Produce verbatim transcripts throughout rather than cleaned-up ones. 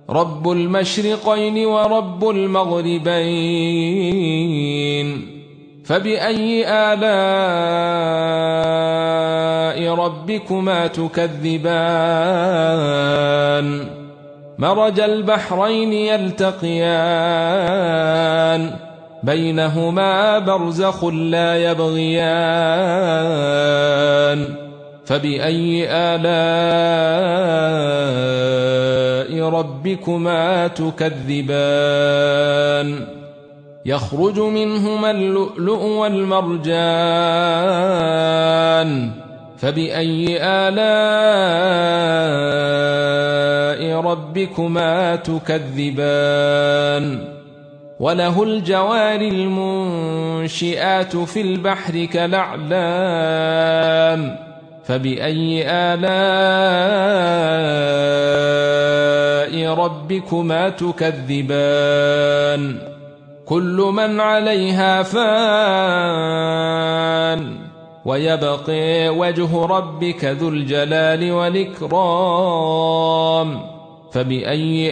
رب المشرقين ورب المغربين، فبأي آلاء ربكما تكذبان؟ مرج البحرين يلتقيان بينهما برزخ لا يبغيان، فبأي آلاء ربكما تكذبان؟ يخرج منهما اللؤلؤ والمرجان، فبأي آلاء ربكما تكذبان؟ وله الجوار المنشئات في البحر كالأعلام، فبأي آلاء ربكما تكذبان؟ كل من عليها فان، ويبقى وجه ربك ذو الجلال والإكرام، فبأي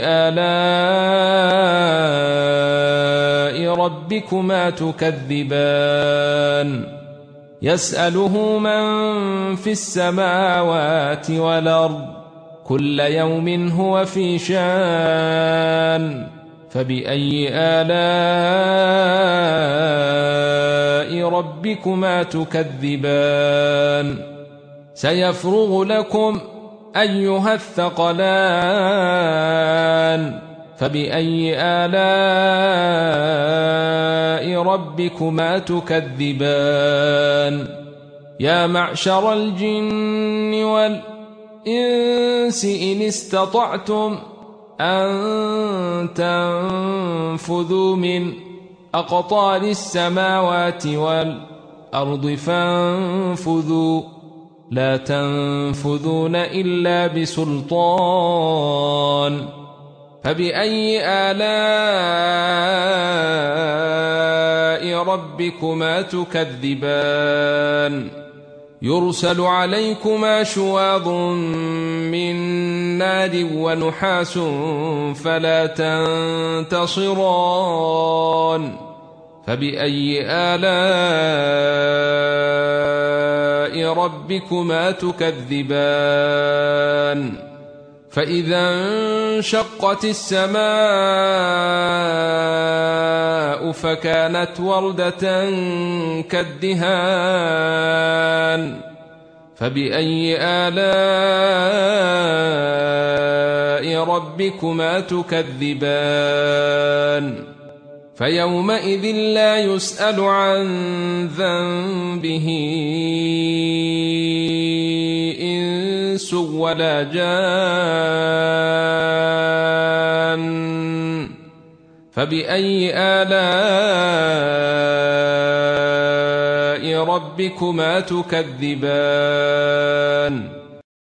آلاء ربكما تكذبان؟ يسأله من في السماوات والأرض، كل يوم هو في شان، فبأي آلاء ربكما تكذبان؟ سيفرغ لكم أيها الثقلان، فبأي آلاء ربكما تكذبان؟ يا معشر الجن والإنس إن استطعتم أن تنفذوا من أقطار السماوات والأرض فانفذوا، لا تنفذون إلا بسلطان، فبأي آلاء ربكما تكذبان؟ يرسل عليكما شواظ من نار ونحاس فلا تنتصران، فبأي آلاء ربكما تكذبان؟ فإذا انشقت السماء فكانت وردة كالدهان، فبأي آلاء ربكما تكذبان؟ فيومئذ لا يسأل عن ذنبه إنس ولا جان، فبأي آلاء ربكما تكذبان؟